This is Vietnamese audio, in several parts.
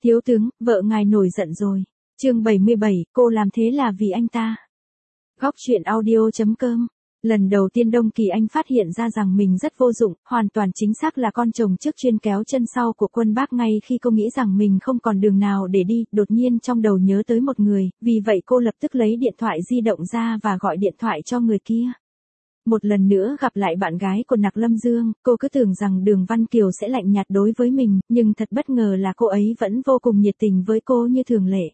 Thiếu tướng, vợ ngài nổi giận rồi. Chương 77, cô làm thế là vì anh ta. Góc truyện audio.com. Lần đầu tiên Đông Kỳ Anh phát hiện ra rằng mình rất vô dụng, hoàn toàn chính xác là con chồng trước chuyên kéo chân sau của Quân Bác. Ngay khi cô nghĩ rằng mình không còn đường nào để đi, đột nhiên trong đầu nhớ tới một người, vì vậy cô lập tức lấy điện thoại di động ra và gọi điện thoại cho người kia. Một lần nữa gặp lại bạn gái của Nặc Lâm Dương, cô cứ tưởng rằng Đường Văn Kiều sẽ lạnh nhạt đối với mình, nhưng thật bất ngờ là cô ấy vẫn vô cùng nhiệt tình với cô như thường lệ.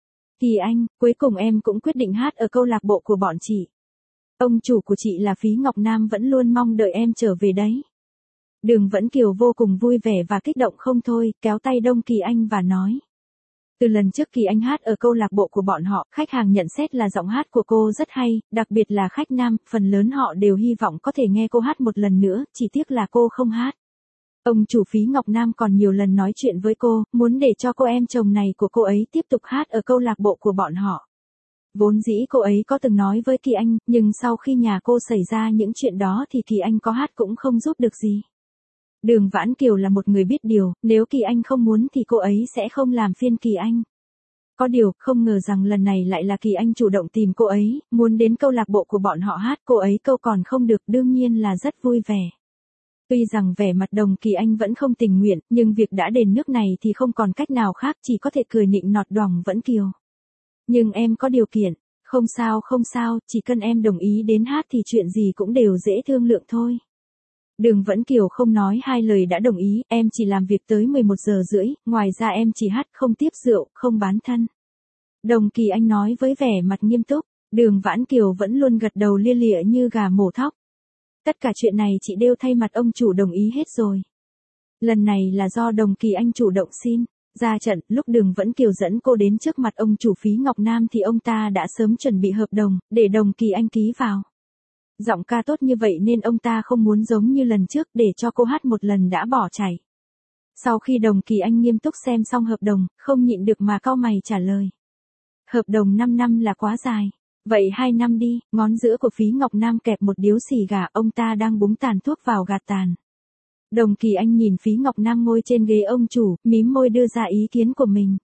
Kỳ Anh, cuối cùng em cũng quyết định hát ở câu lạc bộ của bọn chị. Ông chủ của chị là Phí Ngọc Nam vẫn luôn mong đợi em trở về đấy. Đường Vẫn Kiều vô cùng vui vẻ và kích động không thôi, kéo tay Đông Kỳ Anh và nói. Từ lần trước Kỳ Anh hát ở câu lạc bộ của bọn họ, khách hàng nhận xét là giọng hát của cô rất hay, đặc biệt là khách nam, phần lớn họ đều hy vọng có thể nghe cô hát một lần nữa, chỉ tiếc là cô không hát. Ông chủ Phí Ngọc Nam còn nhiều lần nói chuyện với cô, muốn để cho cô em chồng này của cô ấy tiếp tục hát ở câu lạc bộ của bọn họ. Vốn dĩ cô ấy có từng nói với Kỳ Anh, nhưng sau khi nhà cô xảy ra những chuyện đó thì Kỳ Anh có hát cũng không giúp được gì. Đường Vãn Kiều là một người biết điều, nếu Kỳ Anh không muốn thì cô ấy sẽ không làm phiền Kỳ Anh. Có điều, không ngờ rằng lần này lại là Kỳ Anh chủ động tìm cô ấy, muốn đến câu lạc bộ của bọn họ hát, cô ấy câu còn không được, đương nhiên là rất vui vẻ. Tuy rằng vẻ mặt Đồng Kỳ Anh vẫn không tình nguyện, nhưng việc đã đến nước này thì không còn cách nào khác, chỉ có thể cười nịnh nọt Đoằng Vẫn Kiều. Nhưng em có điều kiện, không sao, chỉ cần em đồng ý đến hát thì chuyện gì cũng đều dễ thương lượng thôi. Đường Vẫn Kiều không nói hai lời đã đồng ý, em chỉ làm việc tới 11 giờ rưỡi, ngoài ra em chỉ hát, không tiếp rượu, không bán thân. Đồng Kỳ Anh nói với vẻ mặt nghiêm túc, Đường Vãn Kiều vẫn luôn gật đầu lia lịa như gà mổ thóc. Tất cả chuyện này chị đều thay mặt ông chủ đồng ý hết rồi. Lần này là do Đồng Kỳ Anh chủ động xin. Ra trận, lúc Đường Vẫn Kiều dẫn cô đến trước mặt ông chủ Phí Ngọc Nam thì ông ta đã sớm chuẩn bị hợp đồng, để Đồng Kỳ Anh ký vào. Giọng ca tốt như vậy nên ông ta không muốn giống như lần trước để cho cô hát một lần đã bỏ chạy. Sau khi Đồng Kỳ Anh nghiêm túc xem xong hợp đồng, không nhịn được mà cau mày trả lời. Hợp đồng 5 năm là quá dài. Vậy 2 năm đi, ngón giữa của Phí Ngọc Nam kẹp một điếu xì gà, ông ta đang búng tàn thuốc vào gạt tàn. Đồng Kỳ Anh nhìn Phí Ngọc Nam ngồi trên ghế ông chủ, mím môi đưa ra ý kiến của mình.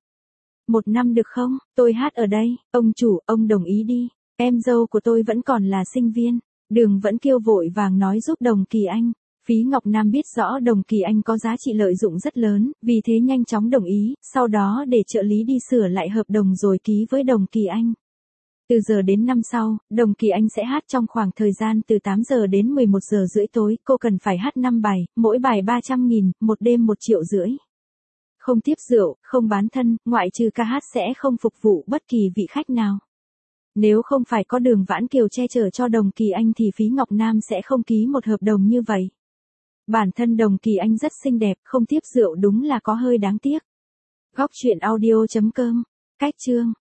1 năm được không, tôi hát ở đây, ông chủ, ông đồng ý đi, em dâu của tôi vẫn còn là sinh viên. Đường Vẫn Kiều vội vàng nói giúp Đồng Kỳ Anh. Phí Ngọc Nam biết rõ Đồng Kỳ Anh có giá trị lợi dụng rất lớn, vì thế nhanh chóng đồng ý, sau đó để trợ lý đi sửa lại hợp đồng rồi ký với Đồng Kỳ Anh. Từ giờ đến năm sau, Đồng Kỳ Anh sẽ hát trong khoảng thời gian từ 8 giờ đến 11 giờ rưỡi tối, cô cần phải hát 5 bài, mỗi bài 300.000, một đêm 1,5 triệu. Không tiếp rượu, không bán thân, ngoại trừ ca hát sẽ không phục vụ bất kỳ vị khách nào. Nếu không phải có Đường Vãn Kiều che chở cho Đồng Kỳ Anh thì Phí Ngọc Nam sẽ không ký một hợp đồng như vậy. Bản thân Đồng Kỳ Anh rất xinh đẹp, không tiếp rượu đúng là có hơi đáng tiếc. Góc truyện audio.com. Cách chương